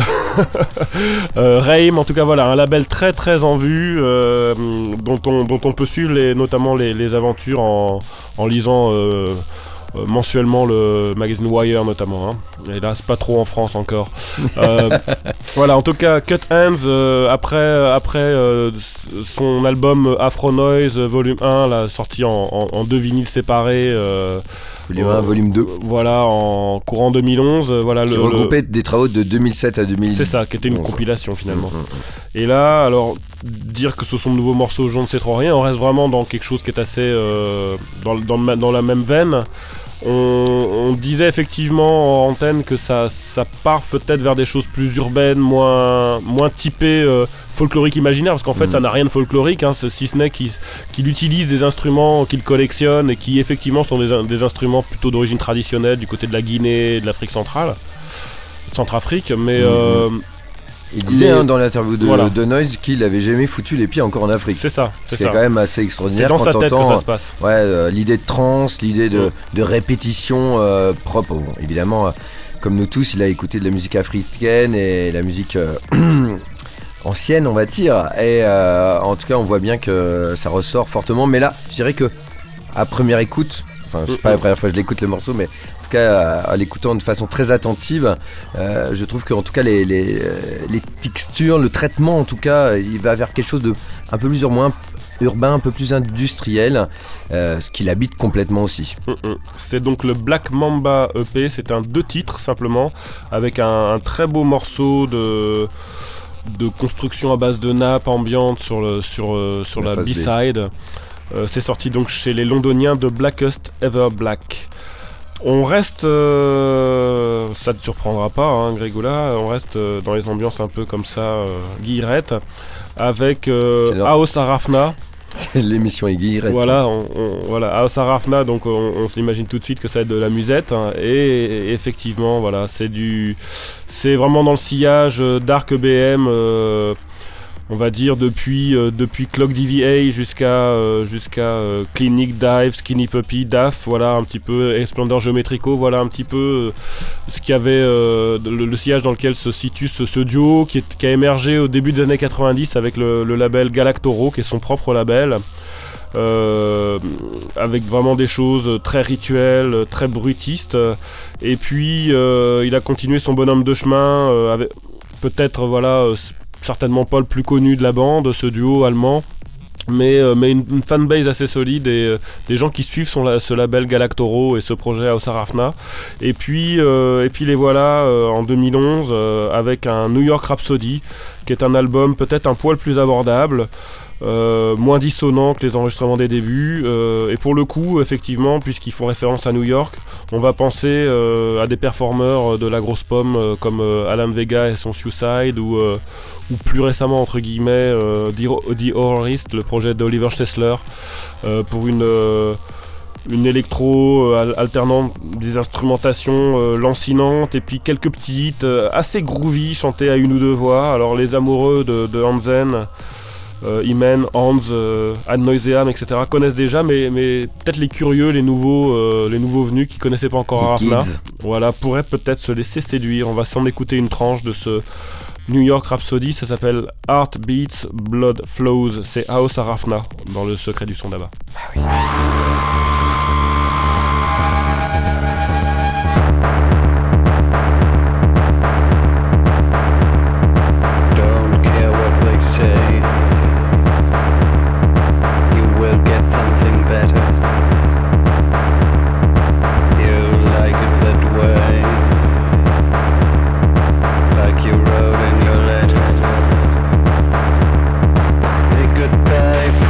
Speaker 2: euh, Raim, en tout cas, voilà, un label très très en vue, euh, dont, on, dont on peut suivre les, notamment les, les aventures en, en lisant euh, euh, mensuellement le magazine Wire, notamment. Hein. Hélas, pas trop en France encore. Euh, voilà, en tout cas, Cut Hands, euh, après, après euh, son album Afro Noise Volume un, là, sorti en, en, en deux vinyles séparés. Euh,
Speaker 1: Volume un, volume deux.
Speaker 2: Voilà, en courant deux mille onze, euh, voilà
Speaker 1: Qui
Speaker 2: le,
Speaker 1: regroupait des travaux de deux mille sept à deux mille.
Speaker 2: le- c'est ça, qui était une
Speaker 1: onze.
Speaker 2: compilation finalement.
Speaker 1: Mmh, mmh.
Speaker 2: Et là, alors dire que ce sont de nouveaux morceaux, je ne sais trop rien. On reste vraiment dans quelque chose qui est assez euh, dans, dans, le- dans la même veine. On, on disait effectivement en antenne que ça, ça part peut-être vers des choses plus urbaines, moins, moins typées euh, folklorique imaginaire, parce qu'en fait
Speaker 1: Mm.
Speaker 2: ça n'a rien de folklorique, hein, si ce n'est qu'il, qu'il utilise des instruments qu'il collectionne et qui effectivement sont des, des instruments plutôt d'origine traditionnelle du côté de la Guinée et de l'Afrique centrale, Centrafrique, mais...
Speaker 1: Mm.
Speaker 2: euh,
Speaker 1: Il disait
Speaker 2: mais-
Speaker 1: hein, dans l'interview de,
Speaker 2: voilà.
Speaker 1: de Noise qu'il avait jamais foutu les pieds encore en Afrique.
Speaker 2: c'est ça, c'est
Speaker 1: C'est
Speaker 2: ça.
Speaker 1: quand même assez
Speaker 2: C'est
Speaker 1: extraordinaire
Speaker 2: dans
Speaker 1: quand
Speaker 2: sa tête que
Speaker 1: t'entends,
Speaker 2: ça se passe.
Speaker 1: ouais, euh, l'idée de trance, l'idée de,
Speaker 2: Mm.
Speaker 1: de répétition euh, propre. Bon, évidemment, euh, comme nous tous, il a écouté de la musique africaine et la musique euh, ancienne, on va dire. Et euh, en tout cas, on voit bien que ça ressort fortement. Mais là, je dirais que à première écoute, enfin, c'est pas la première fois que je l'écoute le morceau, mais en tout cas, à l'écoutant de façon très attentive, euh, je trouve qu'en tout cas, les, les, euh, les textures, le traitement, en tout cas, il va vers quelque chose de un peu plus ou moins urbain, un peu plus industriel, euh, ce qui l'habite complètement aussi.
Speaker 2: Mm-mm. C'est donc le Black Mamba E P, c'est un deux titres simplement, avec un, un très beau morceau de, de construction à base de nappes ambiantes sur, le, sur, euh, sur
Speaker 1: La
Speaker 2: la,
Speaker 1: face B.
Speaker 2: B-side. Euh, c'est sorti donc chez les Londoniens de Blackest Ever Black. On reste, euh, ça ne te surprendra pas, hein, Grégoula, on reste euh, dans les ambiances un peu comme ça, euh, guillerette, avec euh,
Speaker 1: C'est leur-
Speaker 2: Aos Arafna.
Speaker 1: C'est l'émission Iggy.
Speaker 2: Voilà, on, on- voilà, Aos Arafna, donc on, on s'imagine tout de suite que ça va être de la musette, hein, et, et effectivement, voilà, c'est du, c'est vraiment dans le sillage euh, Dark E B M, euh, on va dire depuis euh, depuis Clock D V A jusqu'à euh, jusqu'à euh, Clinic Dive, Skinny Puppy, D A F, voilà un petit peu Splendor Geometrico, voilà un petit peu euh, ce qu'il y avait euh, le, le sillage dans lequel se situe ce, ce duo qui, est, qui a émergé au début des années quatre-vingt-dix avec le, le label Galactoro, qui est son propre label. Euh, avec vraiment des choses très rituelles, très brutistes, et puis euh, il a continué son bonhomme de chemin euh, avec peut-être voilà euh, certainement pas le plus connu de la bande, ce duo allemand, mais, euh, mais une, une fanbase assez solide et euh, des gens qui suivent son, la- ce label Galactoro et ce projet Aos Arafna. Et puis, euh, et puis les voilà euh, en deux mille onze euh, avec un New York Rhapsody, qui est un album peut-être un poil plus abordable. Euh, moins dissonant que les enregistrements des débuts, euh, et pour le coup effectivement, puisqu'ils font référence à New York, on va penser euh, à des performeurs de la grosse pomme euh, comme euh, Alan Vega et son Suicide, ou, euh, ou plus récemment entre guillemets euh, The, The Horrorist, le projet d'Oliver Stessler, euh, pour une euh, une électro euh, al- alternant des instrumentations euh, lancinantes et puis quelques petits hits euh, assez groovy chantés à une ou deux voix. Alors les amoureux de, de Hansen, Euh, Imen, Hans, euh, Ad Noiseam, et cetera connaissent déjà, mais, mais peut-être les curieux, les nouveaux, euh, les nouveaux venus qui connaissaient pas encore
Speaker 1: Les
Speaker 2: Arafna,
Speaker 1: kids.
Speaker 2: voilà, pourraient peut-être se laisser séduire. On va s'en écouter une tranche de ce New York Rhapsody, ça s'appelle Heart Beats, Blood Flows, c'est Aos Arafna dans le secret du son d'Abba.
Speaker 4: Don't care what they say. You will get something better. You like it that way, like you wrote in your letter. A goodbye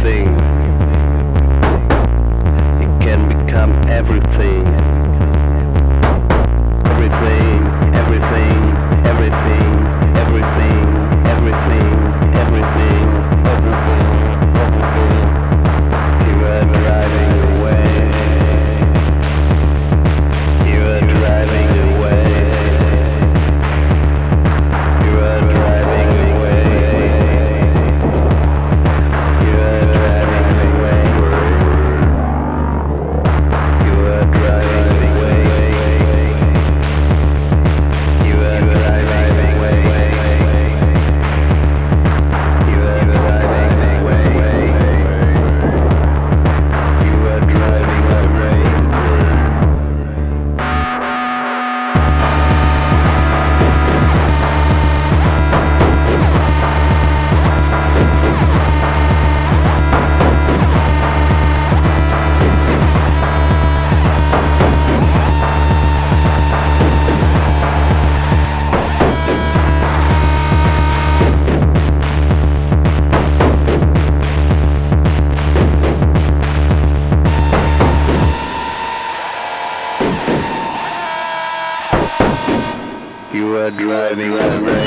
Speaker 4: anything. You can become everything. Everything, everything, everything, everything, everything, everything, everything, everything. You are driving away. You are driving away. You are driving away. You are driving away. You are driving away. You are driving away. You are driving away. You are driving away. You are driving away.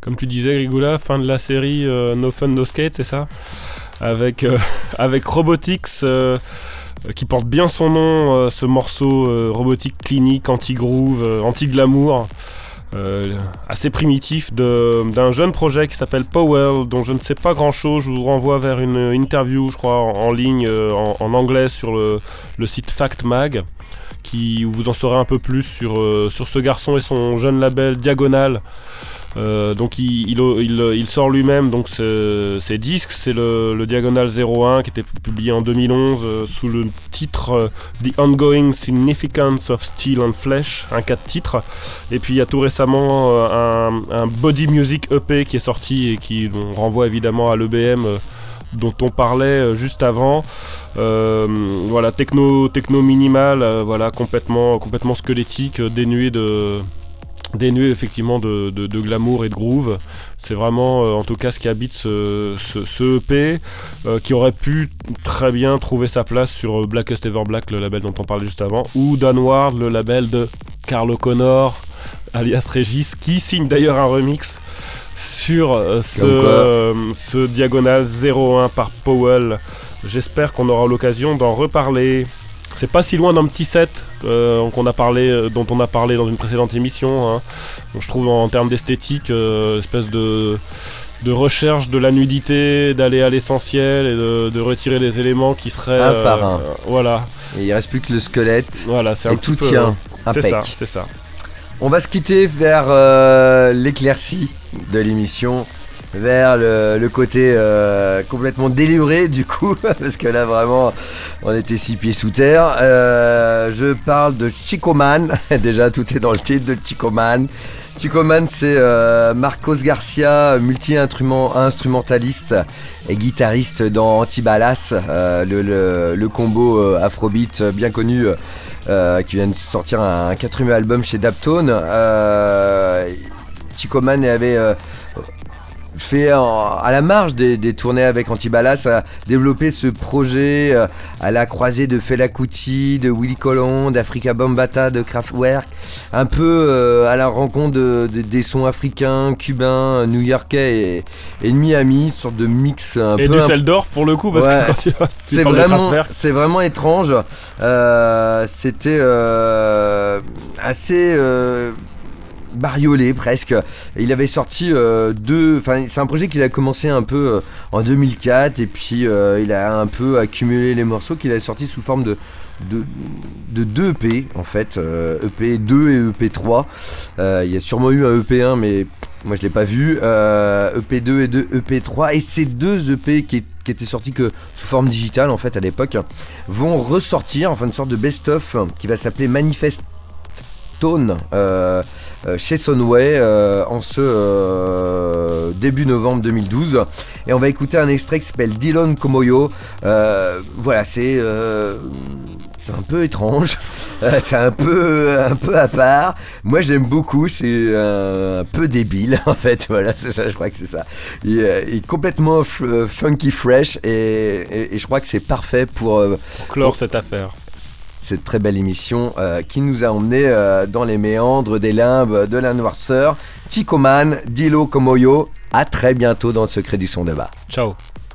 Speaker 2: comme tu disais, Grigula, fin de la série euh, No Fun No Skate, c'est ça, avec euh, avec Robotics. Euh, qui porte bien son nom, euh, ce morceau euh, robotique clinique, anti-groove, euh, anti-glamour, euh, assez primitif de, d'un jeune projet qui s'appelle Powell, dont je ne sais pas grand-chose. Je vous renvoie vers une interview, je crois, en, en ligne, euh, en, en anglais sur le, le site Fact Mag, qui, où vous en saurez un peu plus sur, euh, sur ce garçon et son jeune label Diagonal. Euh, donc il, il, il, il sort lui-même donc ce, ses disques, c'est le, le Diagonal zéro un qui était publié en deux mille onze euh, sous le titre euh, The Ongoing Significance of Steel and Flesh, un quatre titres. Et puis il y a tout récemment euh, un, un Body Music E P qui est sorti et qui on renvoie évidemment à l'E B M euh, dont on parlait euh, juste avant. Euh, voilà, techno, techno minimal, euh, voilà, complètement, complètement squelettique, euh, dénué de... dénué effectivement de, de, de glamour et de groove. C'est vraiment euh, en tout cas ce qui habite ce, ce, ce E P euh, qui aurait pu très bien trouver sa place sur euh, Blackest Ever Black, le label dont on parlait juste avant, ou Downward, le label de Carl O'Connor alias Régis, qui signe d'ailleurs un remix sur euh, ce, euh, ce Diagonal zéro un par Powell. J'espère qu'on aura l'occasion d'en reparler. C'est pas si loin d'un petit set euh, qu'on a parlé, euh, dont on a parlé dans une précédente émission. Hein. Donc, je trouve en termes d'esthétique, euh, espèce de, de recherche de la nudité, d'aller à l'essentiel et de, de retirer les éléments qui seraient...
Speaker 1: Un euh, par un.
Speaker 2: Euh, voilà.
Speaker 1: Et il reste plus que le squelette.
Speaker 2: Voilà, c'est
Speaker 1: et
Speaker 2: un
Speaker 1: tout
Speaker 2: petit peu,
Speaker 1: tient.
Speaker 2: Euh, c'est
Speaker 1: impec.
Speaker 2: ça, c'est ça.
Speaker 1: On va se quitter vers euh, l'éclaircie de l'émission. Vers le, le côté euh, complètement déluré du coup, parce que là vraiment on était six pieds sous terre. Euh, je parle de Chico Man, déjà tout est dans le titre de Chico Man. Chico Man, c'est euh, Marcos Garcia, multi-instrumentaliste et guitariste dans Antibalas, euh, le, le, le combo euh, Afrobeat bien connu euh, qui vient de sortir un, un quatrième album chez Daptone. Euh, Chico Man avait... Euh, fait en, à la marge des, des tournées avec Antibalas, a développé ce projet euh, à la croisée de Fela Kuti, de Willy Colon, d'Africa Bambaataa, de Kraftwerk, un peu euh, à la rencontre de, de, des sons africains, cubains, new-yorkais et, et de Miami, une sorte de mix un
Speaker 2: et
Speaker 1: peu...
Speaker 2: Et Düsseldorf pour le coup, parce
Speaker 1: ouais,
Speaker 2: que quand tu vas,
Speaker 1: c'est, vraiment, c'est vraiment étrange. Euh, c'était euh, assez... Euh, bariolé presque. Il avait sorti euh, deux. Enfin, c'est un projet qu'il a commencé un peu euh, en deux mille quatre et puis euh, il a un peu accumulé les morceaux qu'il a sortis sous forme de de, de deux E P en fait, euh, E P deux et E P trois. Euh, il y a sûrement eu un E P un, mais moi je l'ai pas vu. Euh, E P deux et deux E P trois, et ces deux E P qui, qui étaient sortis que sous forme digitale en fait à l'époque vont ressortir, enfin une sorte de best-of qui va s'appeler Manifest Tone euh, euh, chez Sonway euh, en ce euh, début novembre deux mille douze, et on va écouter un extrait qui s'appelle Dillon Komoyo. Euh, voilà, c'est euh, c'est un peu étrange, euh, c'est un peu un peu à part. Moi j'aime beaucoup, c'est euh, un peu débile en fait. Voilà, c'est ça, je crois que c'est ça. Il, euh, il est complètement f- funky fresh et, et, et je crois que c'est parfait pour, euh,
Speaker 2: pour clore
Speaker 1: pour...
Speaker 2: cette affaire.
Speaker 1: Cette très belle émission euh, qui nous a emmenés euh, dans les méandres des limbes de la noirceur. Chico Man, Dilo Komoyo, à très bientôt dans le secret du son débat.
Speaker 2: Ciao.